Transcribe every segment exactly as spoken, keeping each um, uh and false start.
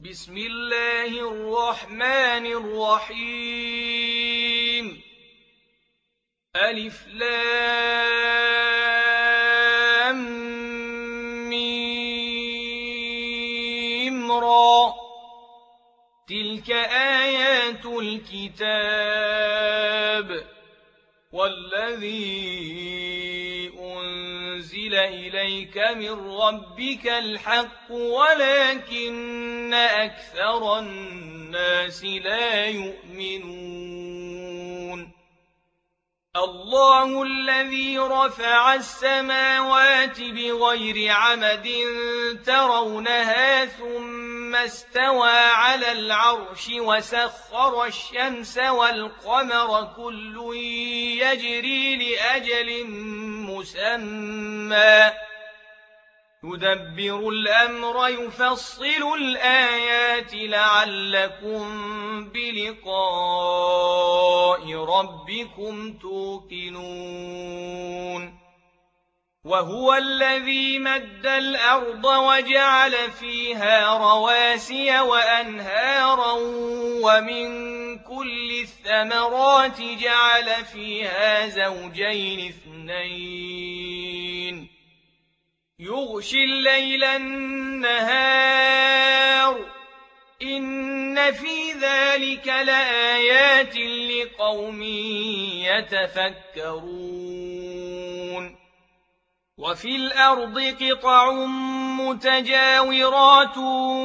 بسم الله الرحمن الرحيم. ألف لام ميم را. تلك آيات الكتاب والذي أنزل إليك من ربك الحق ولكن أكثر الناس لا يؤمنون. الله الذي رفع السماوات بغير عمد ترونها ثم استوى على العرش وسخر الشمس والقمر كل يجري لأجل مسمى يدبر الأمر يفصل الآيات لعلكم بلقاء ربكم توقنون. وهو الذي مد الأرض وجعل فيها رواسي وأنهارا ومن كل الثمرات جعل فيها زوجين اثنين يغشي الليل النهار إن في ذلك لآيات لقوم يتفكرون. وفي الأرض قطع متجاورات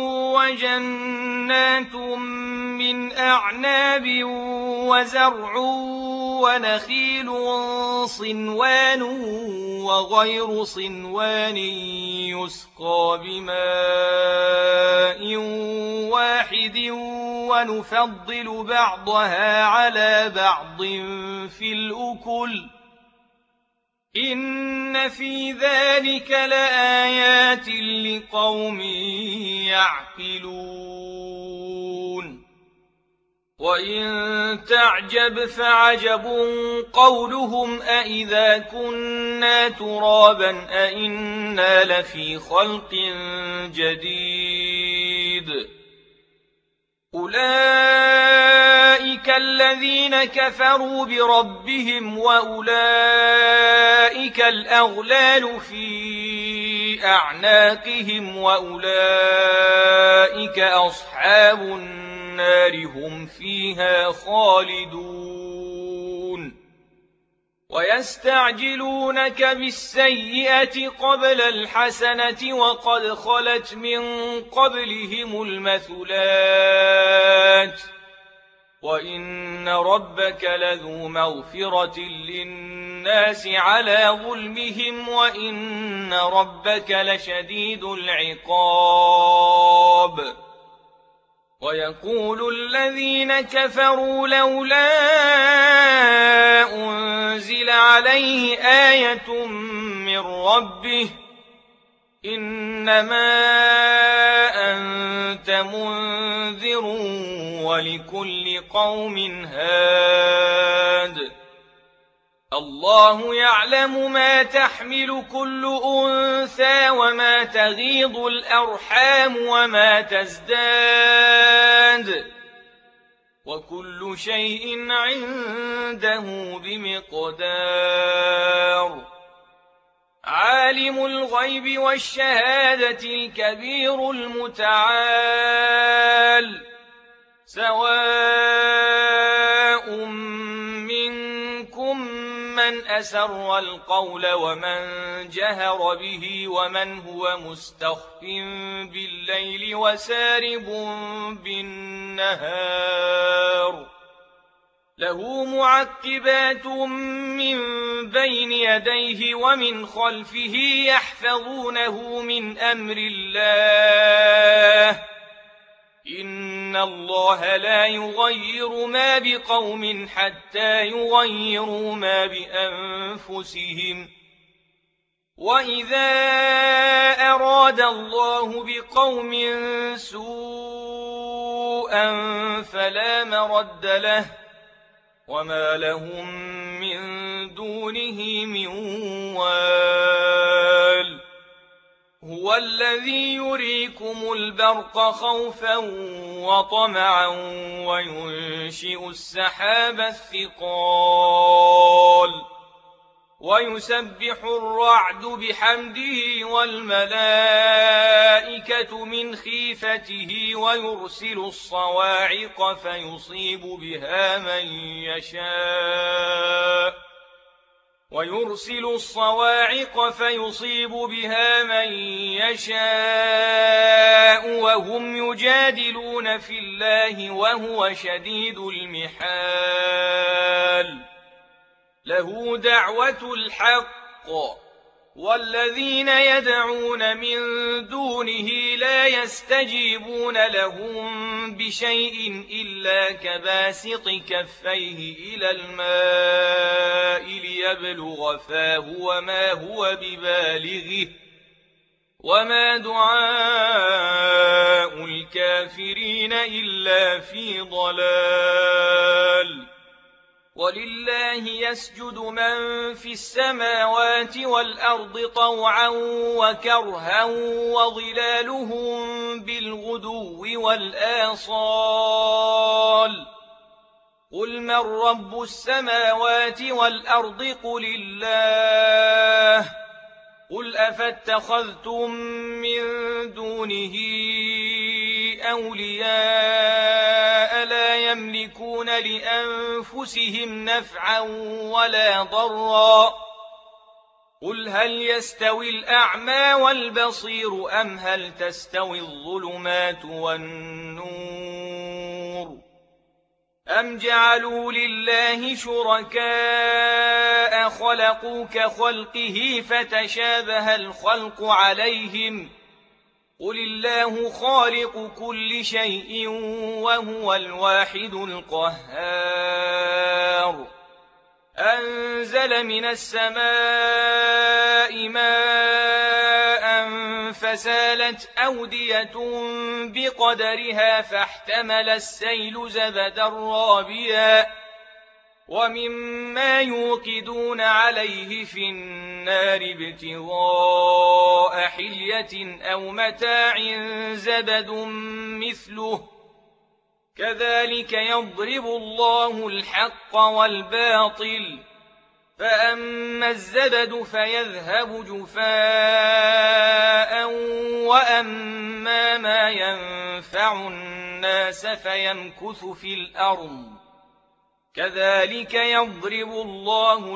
وجنات من أعناب وزرع ونخيل صنوان وغير صنوان يسقى بماء واحد ونفضل بعضها على بعض في الأكل إن في ذلك لآيات لقوم يعقلون. وإن تعجب فعجب قولهم أإذا كنا ترابا أإنا لفي خلق جديد. أولئك الذين كفروا بربهم وأولئك الأغلال في أعناقهم وأولئك أصحاب النار هم فيها خالدون. ويستعجلونك بالسيئة قبل الحسنة وقد خلت من قبلهم المثلات وإن ربك لذو مغفرة للناس على ظلمهم وإن ربك لشديد العقاب. ويقول الذين كفروا لولا أنزل عليه آية من ربه إنما أنت منذر ولكل قوم هاد. الله يعلم ما تحمل كل أنثى وما تغيض الأرحام وما تزداد وكل شيء عنده بمقدار. عالم الغيب والشهادة الكبير المتعال سواء منكم من أسر القول ومن جهر به ومن هو مستخف بالليل وسارب بالنهار له معقبات من بين يديه ومن خلفه يحفظونه من أمر الله إن الله لا يغير ما بقوم حتى يغيروا ما بأنفسهم. وإذا أراد الله بقوم سوءا فلا مرد له وما لهم من دونه من وال. هو الذي يريكم البرق خوفا وطمعا وينشئ السحاب الثقال ويسبح الرعد بحمده والملائكة من خيفته ويرسل الصواعق فيصيب بها من يشاء ويرسل الصواعق فيصيب بها من يشاء وهم يجادلون في الله وهو شديد المحال له دعوة الحق والذين يدعون من دونه لا يستجيبون لهم بشيء إلا كباسط كفيه إلى الماء ليبلغ فاه وما هو ببالغه وما دعاء الكافرين إلا في ضلال ولله يسجد من في السماوات والأرض طوعا وكرها وظلالهم بالغدو والآصال قل من رب السماوات والأرض قل الله قل أفاتخذتم من دونه أولياء لا يملكون لأنفسهم نفعا ولا ضرا قل هل يستوي الأعمى والبصير أم هل تستوي الظلمات والنور أم جعلوا لله شركاء خلقوا كخلقه فتشابه الخلق عليهم قل الله خالق كل شيء وهو الواحد القهار أنزل من السماء ماء فسالت أودية بقدرها فاحتمل السيل زبدا رابيا ومما يوقدون عليه في النار ابتغاء حلية أو متاع زبد مثله كذلك يضرب الله الحق والباطل فأما الزبد فيذهب جفاء وأما ما ينفع الناس فيمكث في الأرض كذلك يضرب الله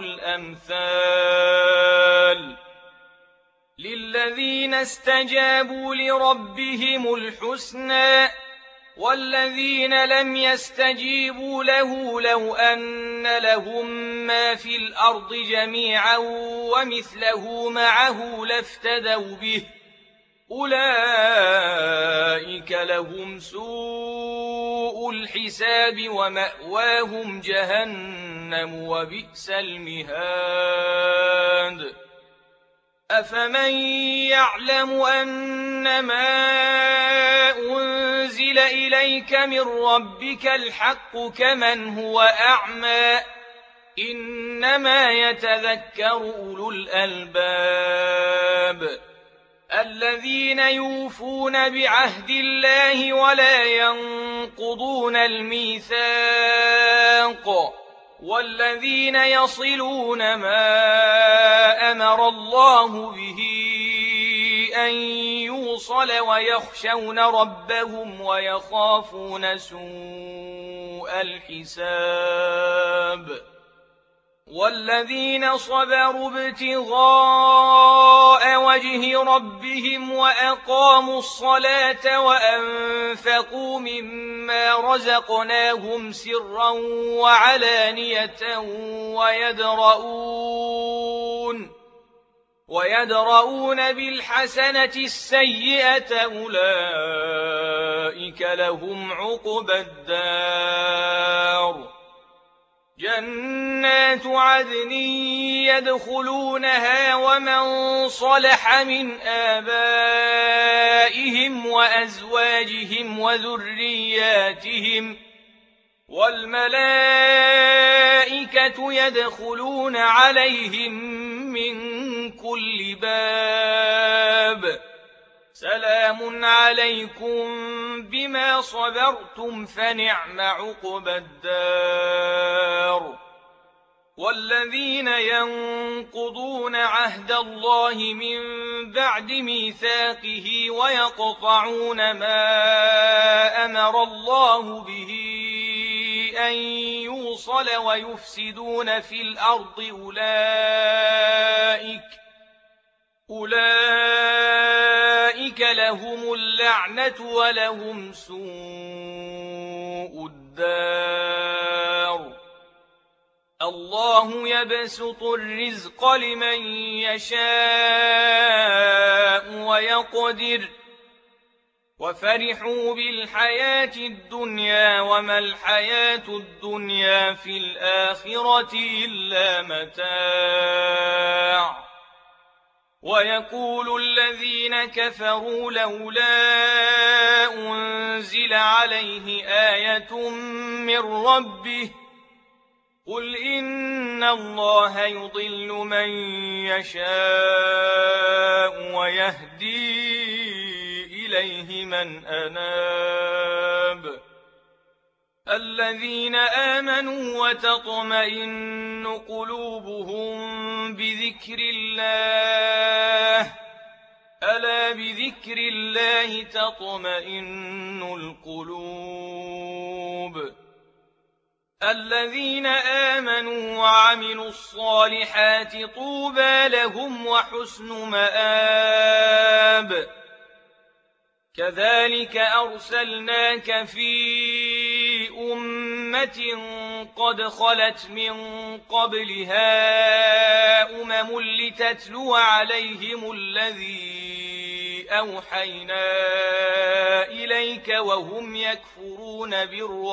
الأمثال للذين استجابوا لربهم الحسنى والذين لم يستجيبوا له لو أن لهم ما في الأرض جميعا ومثله معه لافتدوا به أولئك لهم سوء الحساب ومأواهم جهنم وبئس المهاد أفمن يعلم أنما أنزل إليك من ربك الحق كمن هو أعمى إنما يتذكر أولو الألباب الذين يوفون بعهد الله ولا ينقضون الميثاق والذين يصلون ما أمر الله به أن يوصل ويخشون ربهم ويخافون سوء الحساب والذين صبروا ابتغاء وجه ربهم وأقاموا الصلاة وأنفقوا مما رزقناهم سرا وعلانية ويدرؤون ويدرؤون بالحسنة السيئة أولئك لهم عقبى الدار جنات عدن يدخلونها ومن صلح من آبائهم وأزواجهم وذرياتهم والملائكة يدخلون عليهم من كل باب سلام عليكم بما صبرتم فنعم عقبى الدار. والذين ينقضون عهد الله من بعد ميثاقه ويقطعون ما أمر الله به أن يوصل ويفسدون في الأرض أولئك أولئك لهم اللعنة ولهم سوء الدار. الله يبسط الرزق لمن يشاء ويقدر وفرحوا بالحياة الدنيا وما الحياة الدنيا في الآخرة إلا متاع. ويقول الذين كفروا لولا أنزل عليه آية من ربه قل إن الله يضل من يشاء ويهدي إليه من أناب. الذين آمنوا وتطمئن قلوبهم بذكر الله ألا بذكر الله تطمئن القلوب. الذين آمنوا وعملوا الصالحات طوبى لهم وحسن مآب. كذلك أرسلناك في أمة قد خلت من قبلها أمم لتتلو عليهم الذي أوحينا إليك وهم يكفرون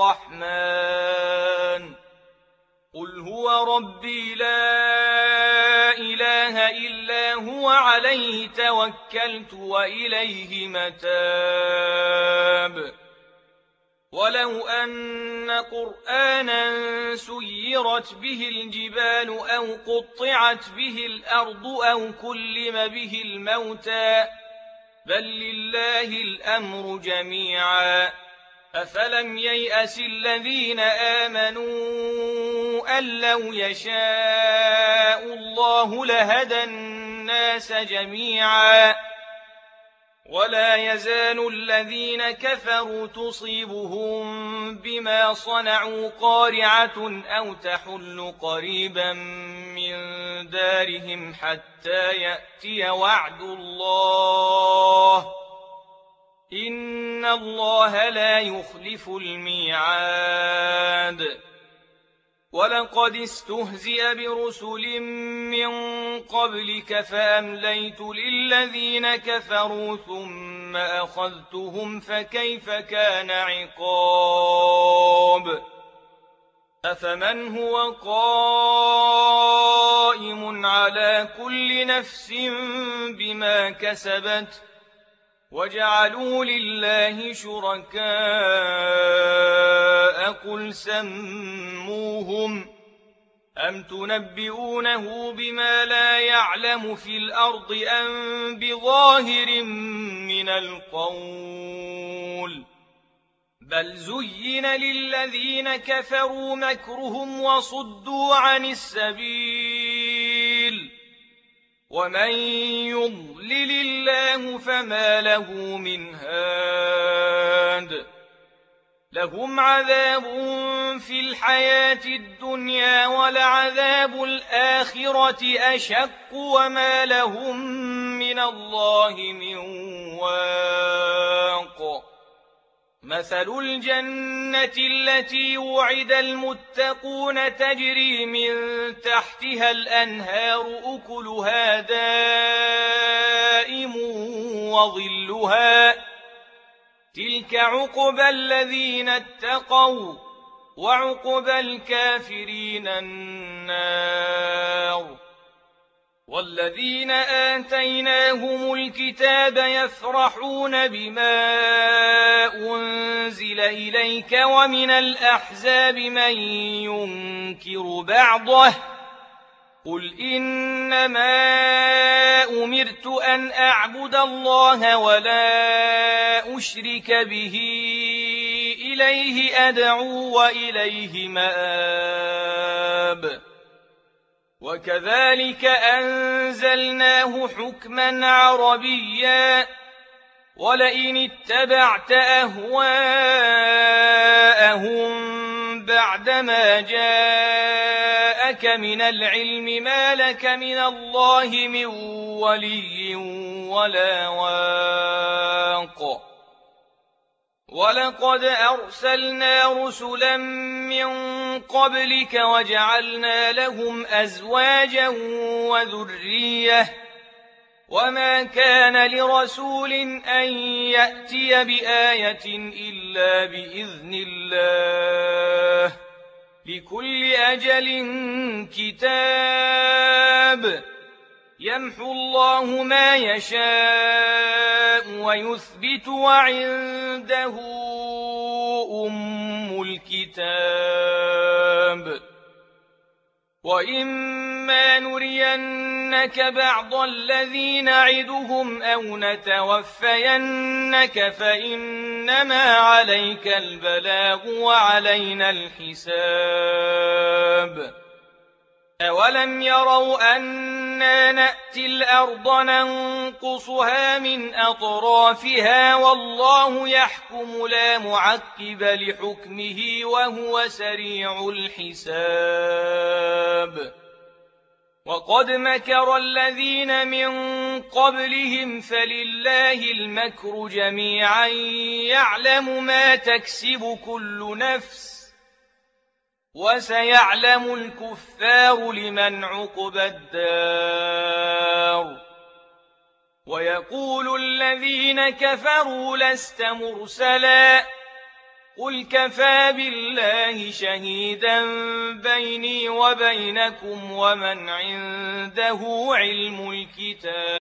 بالرحمن قل هو ربي لا إله إلا هو عليه توكلت وإليه متاب. ولو أن قرآنا سيرت به الجبال أو قطعت به الأرض أو كلم به الموتى بل لله الأمر جميعا أفلم ييأس الذين آمنوا أن لو يشاء الله لهدى الناس جميعا ولا يزال الذين كفروا تصيبهم بما صنعوا قارعة أو تحل قريبا من دارهم حتى يأتي وعد الله إن الله لا يخلف الميعاد. ولقد استهزئ برسل من قبلك فأمليت للذين كفروا ثم أخذتهم فكيف كان عقاب. أفمن هو قائم على كل نفس بما كسبت وجعلوا لله شركاء قل سموهم أم تنبئونه بما لا يعلم في الأرض أم بظاهر من القول بل زين للذين كفروا مكرهم وصدوا عن السبيل ومن يضلل الله فما له من هاد. لهم عذاب في الحياة الدنيا ولعذاب الآخرة أشق وما لهم من الله من واق. مثل الجنة التي وعد المتقون تجري من تحتها الأنهار أكلها دائم وظلها تلك عقبى الذين اتقوا وعقبى الكافرين النار. والذين آتيناهم الكتاب يفرحون بما أنزل إليك ومن الأحزاب من ينكر بعضه قل إنما أمرت أن أعبد الله ولا أشرك به إليه أدعو وإليه مآب وكذلك أنزلناه حكما عربيا ولئن اتبعت أهواءهم بعدما جاءك من العلم ما لك من الله من ولي ولا واق ولقد أرسلنا رسلا من قبلك وجعلنا لهم أزواجا وذرية وما كان لرسول أن يأتي بآية إلا بإذن الله لكل أجل كتاب يمحو الله ما يشاء ويثبت وعنده أم الكتاب وإما نرينك بعض الذي نعدهم أو نتوفينك فإنما عليك البلاغ وعلينا الحساب أولم يروا أنا نأتي الأرض ننقصها من أطرافها والله يحكم لا معقب لحكمه وهو سريع الحساب وقد مكر الذين من قبلهم فلله المكر جميعا يعلم ما تكسب كل نفس وسيعلم الكفار لمن عقبى الدار ويقول الذين كفروا لست مرسلا قل كفى بالله شهيدا بيني وبينكم ومن عنده علم الكتاب